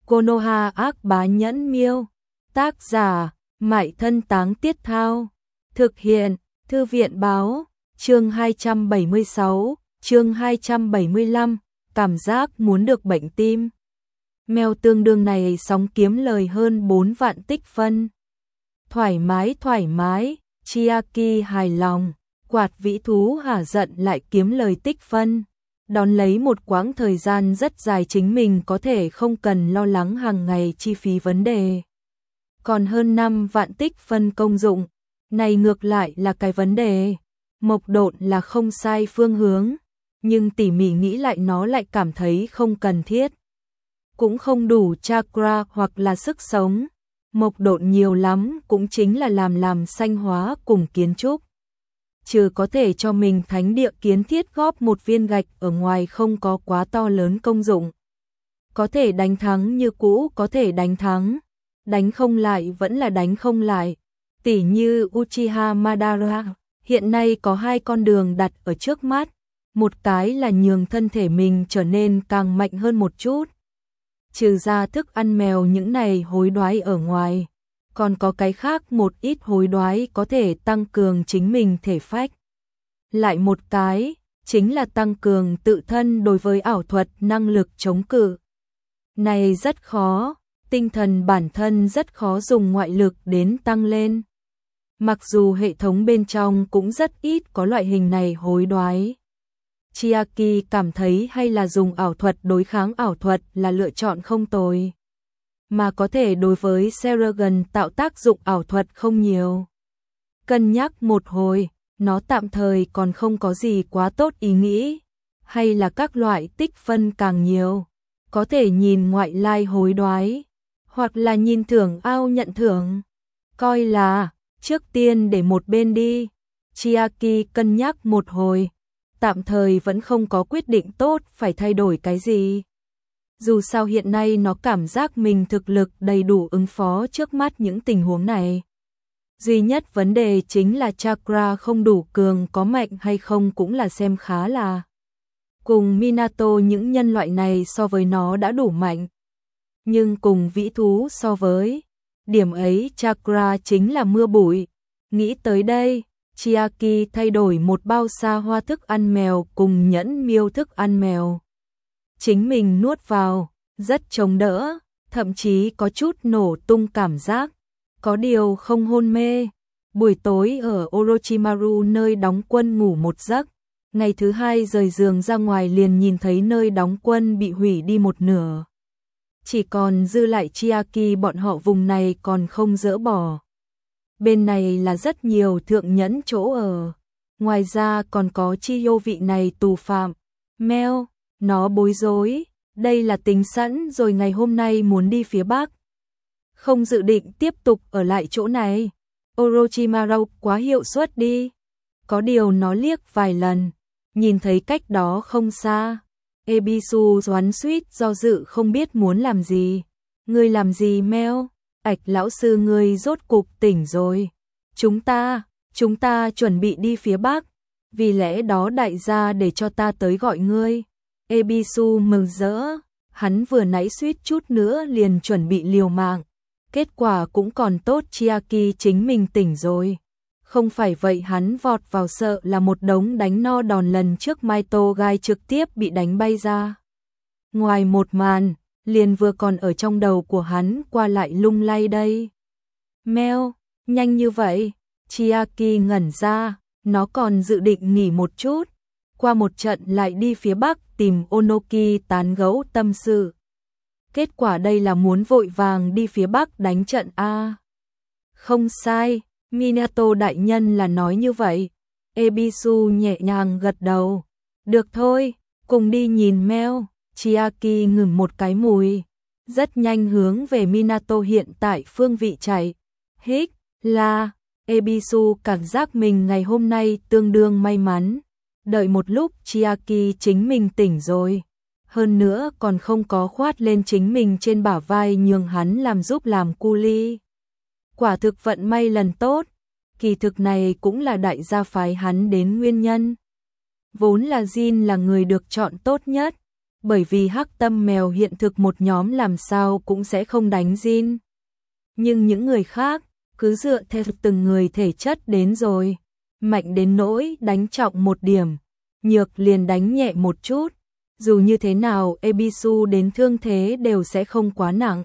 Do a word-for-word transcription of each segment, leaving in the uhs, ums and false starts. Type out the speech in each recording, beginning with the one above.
Konoha ác bá nhẫn miêu. Tác giả, Mại Thân Táng Tiết Thao. Thực hiện, Thư viện báo. Chương hai trăm bảy mươi sáu, chương hai trăm bảy mươi lăm, cảm giác muốn được bệnh tim. Mèo tương đương này sóng kiếm lời hơn bốn vạn tích phân. Thoải mái thoải mái, Chiaki hài lòng, quạt vĩ thú hả giận lại kiếm lời tích phân. Đón lấy một quãng thời gian rất dài chính mình có thể không cần lo lắng hàng ngày chi phí vấn đề. Còn hơn năm vạn tích phân công dụng, này ngược lại là cái vấn đề. Mộc độn là không sai phương hướng, nhưng tỉ mỉ nghĩ lại nó lại cảm thấy không cần thiết. Cũng không đủ chakra hoặc là sức sống. Mộc độn nhiều lắm cũng chính là làm làm xanh hóa cùng kiến trúc. Trừ có thể cho mình thánh địa kiến thiết góp một viên gạch ở ngoài không có quá to lớn công dụng. Có thể đánh thắng như cũ có thể đánh thắng. Đánh không lại vẫn là đánh không lại. Tỉ như Uchiha Madara, hiện nay có hai con đường đặt ở trước mắt. Một cái là nhường thân thể mình trở nên càng mạnh hơn một chút. Trừ ra thức ăn mèo những này hối đoái ở ngoài. Còn có cái khác một ít hối đoái có thể tăng cường chính mình thể phách. Lại một cái, chính là tăng cường tự thân đối với ảo thuật năng lực chống cự. Này rất khó, tinh thần bản thân rất khó dùng ngoại lực đến tăng lên. Mặc dù hệ thống bên trong cũng rất ít có loại hình này hối đoái. Chiaki cảm thấy hay là dùng ảo thuật đối kháng ảo thuật là lựa chọn không tồi. Mà có thể đối với Seragon tạo tác dụng ảo thuật không nhiều. Cân nhắc một hồi, nó tạm thời còn không có gì quá tốt ý nghĩ. Hay là các loại tích phân càng nhiều. Có thể nhìn ngoại lai hối đoái. Hoặc là nhìn thưởng ao nhận thưởng. Coi là, trước tiên để một bên đi. Chiaki cân nhắc một hồi. Tạm thời vẫn không có quyết định tốt phải thay đổi cái gì. Dù sao hiện nay nó cảm giác mình thực lực đầy đủ ứng phó trước mắt những tình huống này. Duy nhất vấn đề chính là chakra không đủ cường, có mạnh hay không cũng là xem khá là. Cùng Minato những nhân loại này so với nó đã đủ mạnh. Nhưng cùng vĩ thú so với, điểm ấy chakra chính là mưa bụi. Nghĩ tới đây, Chiaki thay đổi một bao xa hoa thức ăn mèo cùng nhẫn miêu thức ăn mèo. Chính mình nuốt vào, rất chống đỡ, thậm chí có chút nổ tung cảm giác. Có điều không hôn mê. Buổi tối ở Orochimaru nơi đóng quân ngủ một giấc. Ngày thứ hai rời giường ra ngoài liền nhìn thấy nơi đóng quân bị hủy đi một nửa. Chỉ còn dư lại Chiaki bọn họ vùng này còn không dỡ bỏ. Bên này là rất nhiều thượng nhẫn chỗ ở. Ngoài ra còn có Chiyo vị này tù phạm. Mèo, nó bối rối. Đây là tính sẵn rồi ngày hôm nay muốn đi phía Bắc. Không dự định tiếp tục ở lại chỗ này. Orochimaru quá hiệu suất đi. Có điều nó liếc vài lần. Nhìn thấy cách đó không xa. Ebisu xoắn suýt do dự không biết muốn làm gì. Ngươi làm gì mèo? Ảch lão sư ngươi rốt cục tỉnh rồi. Chúng ta, chúng ta chuẩn bị đi phía Bắc. Vì lẽ đó đại gia để cho ta tới gọi ngươi. Ebisu mừng rỡ. Hắn vừa nãy suýt chút nữa liền chuẩn bị liều mạng. Kết quả cũng còn tốt Chiaki chính mình tỉnh rồi. Không phải vậy hắn vọt vào sợ là một đống đánh no đòn lần trước Maito Gai trực tiếp bị đánh bay ra. Ngoài một màn, liền vừa còn ở trong đầu của hắn qua lại lung lay đây. Mèo, nhanh như vậy, Chiaki ngẩn ra, nó còn dự định nghỉ một chút. Qua một trận lại đi phía Bắc tìm Onoki tán gẫu tâm sự. Kết quả đây là muốn vội vàng đi phía Bắc đánh trận A. Không sai, Minato đại nhân là nói như vậy. Ebisu nhẹ nhàng gật đầu. Được thôi, cùng đi nhìn mèo. Chiaki ngửi một cái mùi. Rất nhanh hướng về Minato hiện tại phương vị chạy. Hích, là, Ebisu cảm giác mình ngày hôm nay tương đương may mắn. Đợi một lúc Chiaki chính mình tỉnh rồi. Hơn nữa còn không có khoát lên chính mình trên bả vai nhường hắn làm giúp làm cu ly. Quả thực vận may lần tốt. Kỳ thực này cũng là đại gia phái hắn đến nguyên nhân. Vốn là Jin là người được chọn tốt nhất. bởi vì hắc tâm mèo hiện thực một nhóm làm sao cũng sẽ không đánh Jin. Nhưng những người khác, cứ dựa theo từng người thể chất đến rồi, mạnh đến nỗi đánh trọng một điểm, nhược liền đánh nhẹ một chút, dù như thế nào Ebisu đến thương thế đều sẽ không quá nặng.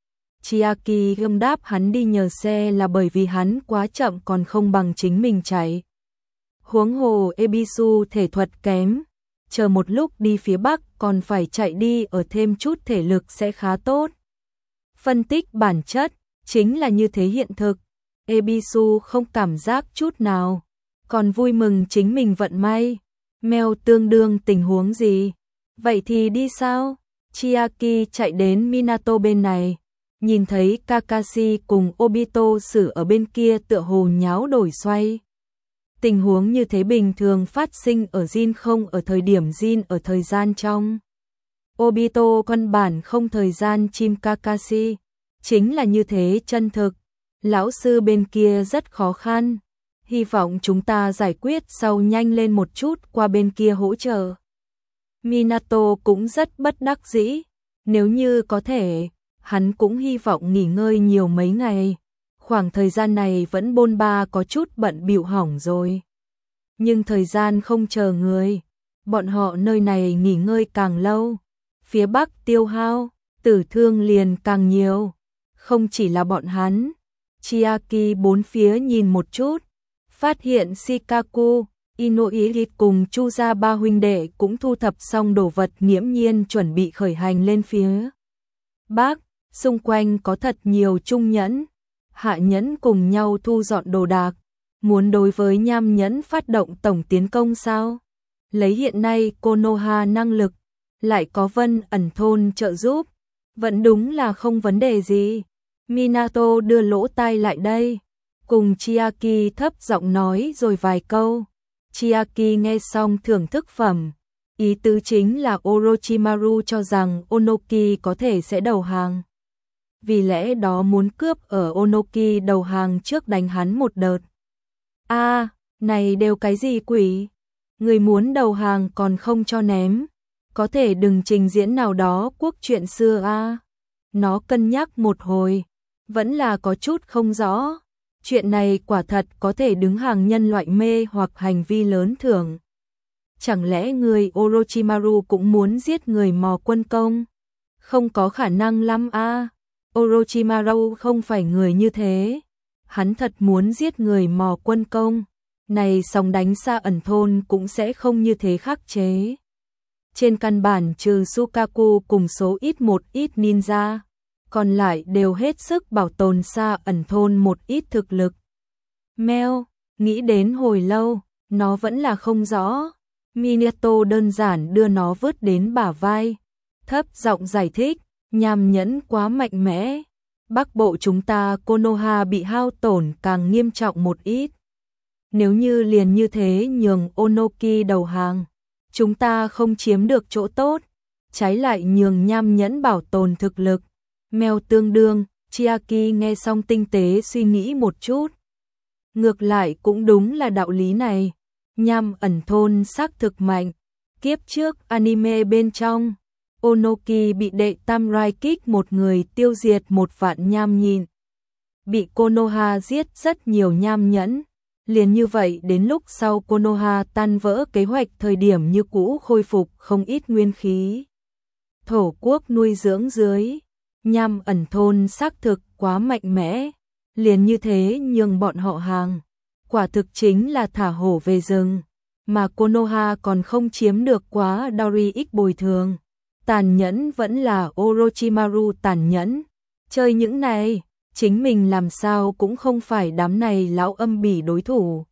Chiaki gâm đáp hắn đi nhờ xe là bởi vì hắn quá chậm còn không bằng chính mình chạy. Huống hồ Ebisu thể thuật kém, chờ một lúc đi phía Bắc còn phải chạy đi ở thêm chút thể lực sẽ khá tốt. Phân tích bản chất, chính là như thế hiện thực. Ebisu không cảm giác chút nào, còn vui mừng chính mình vận may. Mèo tương đương tình huống gì? Vậy thì đi sao? Chiaki chạy đến Minato bên này, nhìn thấy Kakashi cùng Obito xử ở bên kia tựa hồ nháo đổi xoay. Tình huống như thế bình thường phát sinh ở Jin không ở thời điểm Jin ở thời gian trong. Obito căn bản không thời gian chim Kakashi, chính là như thế chân thực. Lão sư bên kia rất khó khăn, hy vọng chúng ta giải quyết sau nhanh lên một chút qua bên kia hỗ trợ. Minato cũng rất bất đắc dĩ, nếu như có thể, hắn cũng hy vọng nghỉ ngơi nhiều mấy ngày. Khoảng thời gian này vẫn bôn ba có chút bận bịu hỏng rồi. Nhưng thời gian không chờ người, bọn họ nơi này nghỉ ngơi càng lâu, phía Bắc tiêu hao, tử thương liền càng nhiều. Không chỉ là bọn hắn, Chiaki bốn phía nhìn một chút, phát hiện Shikaku, Inoue cùng Chuza ba huynh đệ cũng thu thập xong đồ vật nghiễm nhiên chuẩn bị khởi hành lên phía Bắc. Xung quanh có thật nhiều trung nhẫn, hạ nhẫn cùng nhau thu dọn đồ đạc, muốn đối với nham nhẫn phát động tổng tiến công sao? Lấy hiện nay Konoha năng lực, lại có Vân ẩn thôn trợ giúp, vẫn đúng là không vấn đề gì. Minato đưa lỗ tai lại đây, cùng Chiaki thấp giọng nói rồi vài câu. Chiaki nghe xong thưởng thức phẩm, ý tứ chính là Orochimaru cho rằng Onoki có thể sẽ đầu hàng. Vì lẽ đó muốn cướp ở Onoki đầu hàng trước đánh hắn một đợt. A, à, này đều cái gì quỷ? Người muốn đầu hàng còn không cho ném, có thể đừng trình diễn nào đó quốc chuyện xưa a. À. Nó cân nhắc một hồi, vẫn là có chút không rõ. Chuyện này quả thật có thể đứng hàng nhân loại mê hoặc hành vi lớn thưởng. Chẳng lẽ người Orochimaru cũng muốn giết người mò quân công? Không có khả năng lắm a. À. Orochimaru không phải người như thế. Hắn thật muốn giết người mò quân công. Này sóng đánh xa ẩn thôn cũng sẽ không như thế khắc chế. Trên căn bản trừ Sukaku cùng số ít một ít ninja, còn lại đều hết sức bảo tồn xa ẩn thôn một ít thực lực. Meo, nghĩ đến hồi lâu, nó vẫn là không rõ. Minato đơn giản đưa nó vứt đến bả vai, thấp giọng giải thích, nham nhẫn quá mạnh mẽ. Bắc bộ chúng ta Konoha bị hao tổn càng nghiêm trọng một ít. Nếu như liền như thế nhường Onoki đầu hàng, chúng ta không chiếm được chỗ tốt, trái lại nhường nham nhẫn bảo tồn thực lực. Mèo tương đương, Chiaki nghe xong tinh tế suy nghĩ một chút. Ngược lại cũng đúng là đạo lý này. Nham ẩn thôn xác thực mạnh. Kiếp trước anime bên trong, Onoki bị đệ tam rai kích một người tiêu diệt một vạn nham nhịn. Bị Konoha giết rất nhiều nham nhẫn. Liền như vậy đến lúc sau Konoha tan vỡ kế hoạch thời điểm như cũ khôi phục không ít nguyên khí. Thổ quốc nuôi dưỡng dưới. Nham ẩn thôn xác thực quá mạnh mẽ. Liền như thế nhường bọn họ hàng. Quả thực chính là thả hổ về rừng. Mà Konoha còn không chiếm được quá Dori X bồi thường. Tàn nhẫn vẫn là Orochimaru tàn nhẫn. Chơi những này, chính mình làm sao cũng không phải đám này lão âm bỉ đối thủ.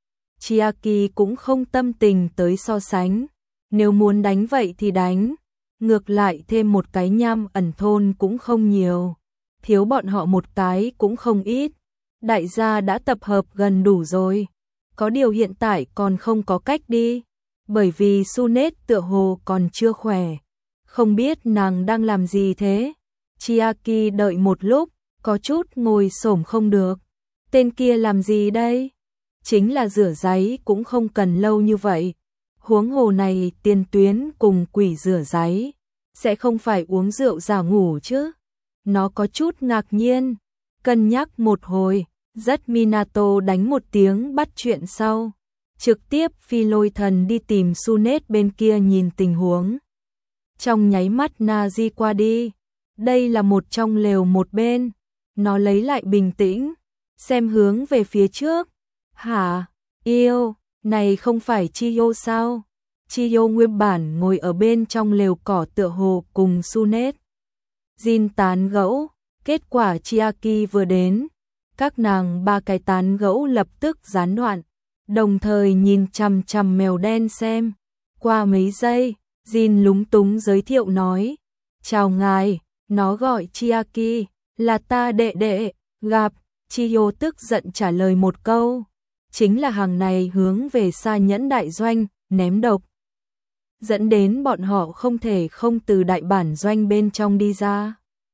Chiaki cũng không tâm tình tới so sánh. Nếu muốn đánh vậy thì đánh. Ngược lại thêm một cái nham ẩn thôn cũng không nhiều. Thiếu bọn họ một cái cũng không ít. Đại gia đã tập hợp gần đủ rồi. Có điều hiện tại còn không có cách đi. Bởi vì Sunet tựa hồ còn chưa khỏe. Không biết nàng đang làm gì thế. Chiaki đợi một lúc, có chút ngồi xổm không được. Tên kia làm gì đây? Chính là rửa giấy cũng không cần lâu như vậy. Huống hồ này tiền tuyến cùng quỷ rửa giấy, sẽ không phải uống rượu giả ngủ chứ? Nó có chút ngạc nhiên, cân nhắc một hồi, rất Minato đánh một tiếng bắt chuyện sau. Trực tiếp phi lôi thần đi tìm Sunet bên kia nhìn tình huống. Trong nháy mắt Nazi qua đi, đây là một trong lều một bên, nó lấy lại bình tĩnh, xem hướng về phía trước. Hả, yêu, này không phải Chiyo sao? Chiyo nguyên bản ngồi ở bên trong lều cỏ tựa hồ cùng Sunet Jin tán gẫu, kết quả Chiaki vừa đến, các nàng ba cái tán gẫu lập tức gián đoạn, đồng thời nhìn chằm chằm mèo đen xem. Qua mấy giây, Jin lúng túng giới thiệu nói, chào ngài, nó gọi Chiaki, là ta đệ đệ, gặp. Chiyo tức giận trả lời một câu, chính là hàng này hướng về Sa Nhẫn đại doanh, ném độc. Dẫn đến bọn họ không thể không từ đại bản doanh bên trong đi ra.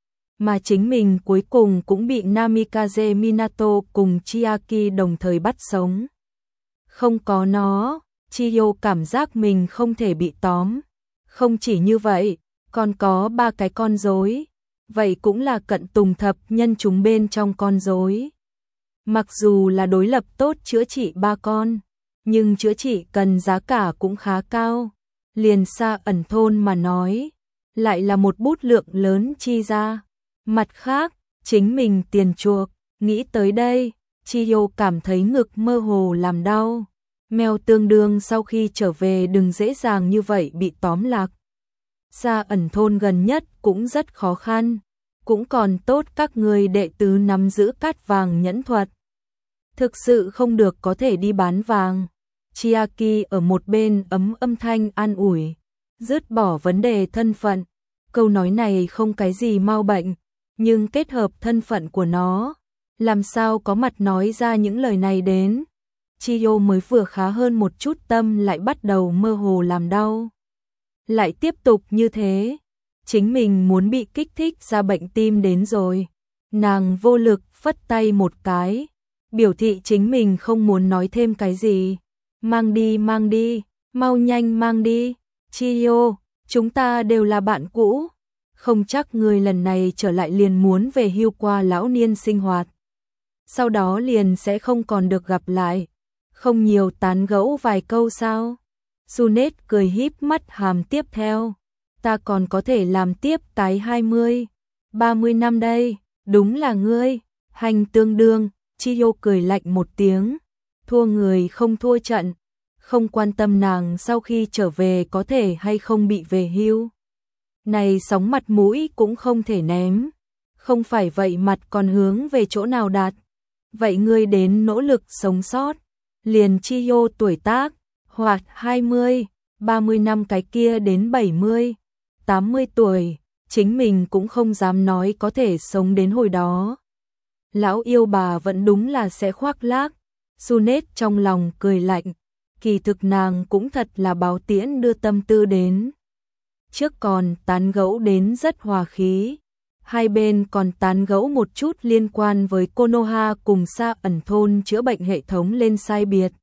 Mà chính mình cuối cùng cũng bị Namikaze Minato cùng Chiaki đồng thời bắt sống. Không có nó, Chiyo cảm giác mình không thể bị tóm. Không chỉ như vậy, còn có ba cái con rối. Vậy cũng là cận tùng thập nhân chúng bên trong con rối. Mặc dù là đối lập tốt chữa trị ba con, nhưng chữa trị cần giá cả cũng khá cao. Liền Sa Ẩn thôn mà nói, lại là một bút lượng lớn chi ra. Mặt khác, chính mình tiền chuộc, nghĩ tới đây, Chiyo cảm thấy ngực mơ hồ làm đau. Mèo tương đương sau khi trở về đừng dễ dàng như vậy bị tóm lạc. Sa Ẩn thôn gần nhất cũng rất khó khăn, cũng còn tốt các người đệ tứ nắm giữ cát vàng nhẫn thuật. Thực sự không được có thể đi bán vàng. Chiaki ở một bên ấm âm thanh an ủi, dứt bỏ vấn đề thân phận. Câu nói này không cái gì mau bệnh, nhưng kết hợp thân phận của nó, làm sao có mặt nói ra những lời này đến. Chiyo mới vừa khá hơn một chút tâm lại bắt đầu mơ hồ làm đau. Lại tiếp tục như thế, chính mình muốn bị kích thích ra bệnh tim đến rồi. Nàng vô lực phất tay một cái, biểu thị chính mình không muốn nói thêm cái gì. Mang đi mang đi, mau nhanh mang đi. Chiyo, chúng ta đều là bạn cũ. Không chắc người lần này trở lại liền muốn về hưu qua lão niên sinh hoạt. Sau đó liền sẽ không còn được gặp lại. Không nhiều tán gẫu vài câu sao? Sunet cười híp mắt hàm tiếp theo. Ta còn có thể làm tiếp cái hai mươi, ba mươi năm đây. Đúng là ngươi, hành tương đương. Chiyo cười lạnh một tiếng. Thua người không thua trận. Không quan tâm nàng sau khi trở về có thể hay không bị về hưu. Này sóng mặt mũi cũng không thể ném. Không phải vậy mặt còn hướng về chỗ nào đạt. Vậy ngươi đến nỗ lực sống sót. Liền Chiyo tuổi tác, hoặc hai mươi, ba mươi năm cái kia đến bảy mươi, tám mươi tuổi, chính mình cũng không dám nói có thể sống đến hồi đó. Lão yêu bà vẫn đúng là sẽ khoác lác. Sunet trong lòng cười lạnh, kỳ thực nàng cũng thật là báo tiễn đưa tâm tư đến. Trước còn tán gẫu đến rất hòa khí, hai bên còn tán gẫu một chút liên quan với Konoha cùng Sa Ẩn thôn chữa bệnh hệ thống lên sai biệt.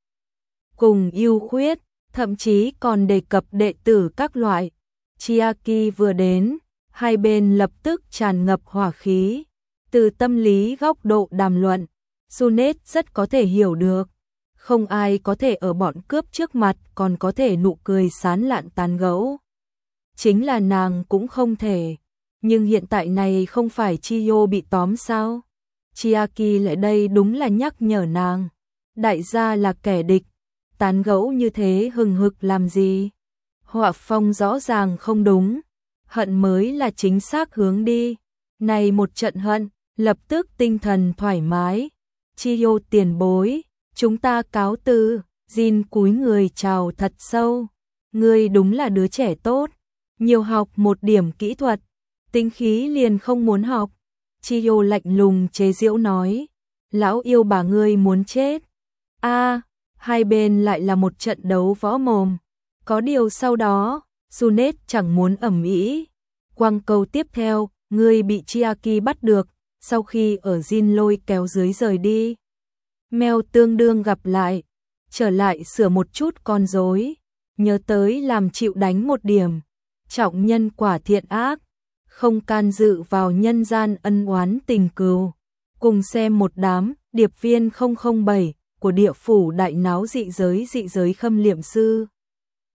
Cùng ưu khuyết, thậm chí còn đề cập đệ tử các loại. Chiaki vừa đến, hai bên lập tức tràn ngập hỏa khí. Từ tâm lý góc độ đàm luận, Sunet rất có thể hiểu được. Không ai có thể ở bọn cướp trước mặt còn có thể nụ cười sán lạn tán gẫu. Chính là nàng cũng không thể. Nhưng hiện tại này không phải Chiyo bị tóm sao? Chiaki lại đây đúng là nhắc nhở nàng. Đại gia là kẻ địch. Tán gẫu như thế hừng hực làm gì? Họa phong rõ ràng không đúng. Hận mới là chính xác hướng đi. Này một trận hận, lập tức tinh thần thoải mái. Chiyo tiền bối, chúng ta cáo từ. Jin cúi người chào thật sâu. Ngươi đúng là đứa trẻ tốt. Nhiều học một điểm kỹ thuật. Tính khí liền không muốn học. Chiyo lạnh lùng chế giễu nói. Lão yêu bà ngươi muốn chết. A, hai bên lại là một trận đấu võ mồm. Có điều sau đó, Sunet chẳng muốn ẩm ĩ. Quang câu tiếp theo, ngươi bị Chiaki bắt được, sau khi ở Jin lôi kéo dưới rời đi. Mèo tương đương gặp lại, trở lại sửa một chút con rối, nhớ tới làm chịu đánh một điểm. trọng nhân quả thiện ác, không can dự vào nhân gian ân oán tình cừu. Cùng xem một đám điệp viên không không bảy của địa phủ đại náo dị giới dị giới Khâm Liệm Sư.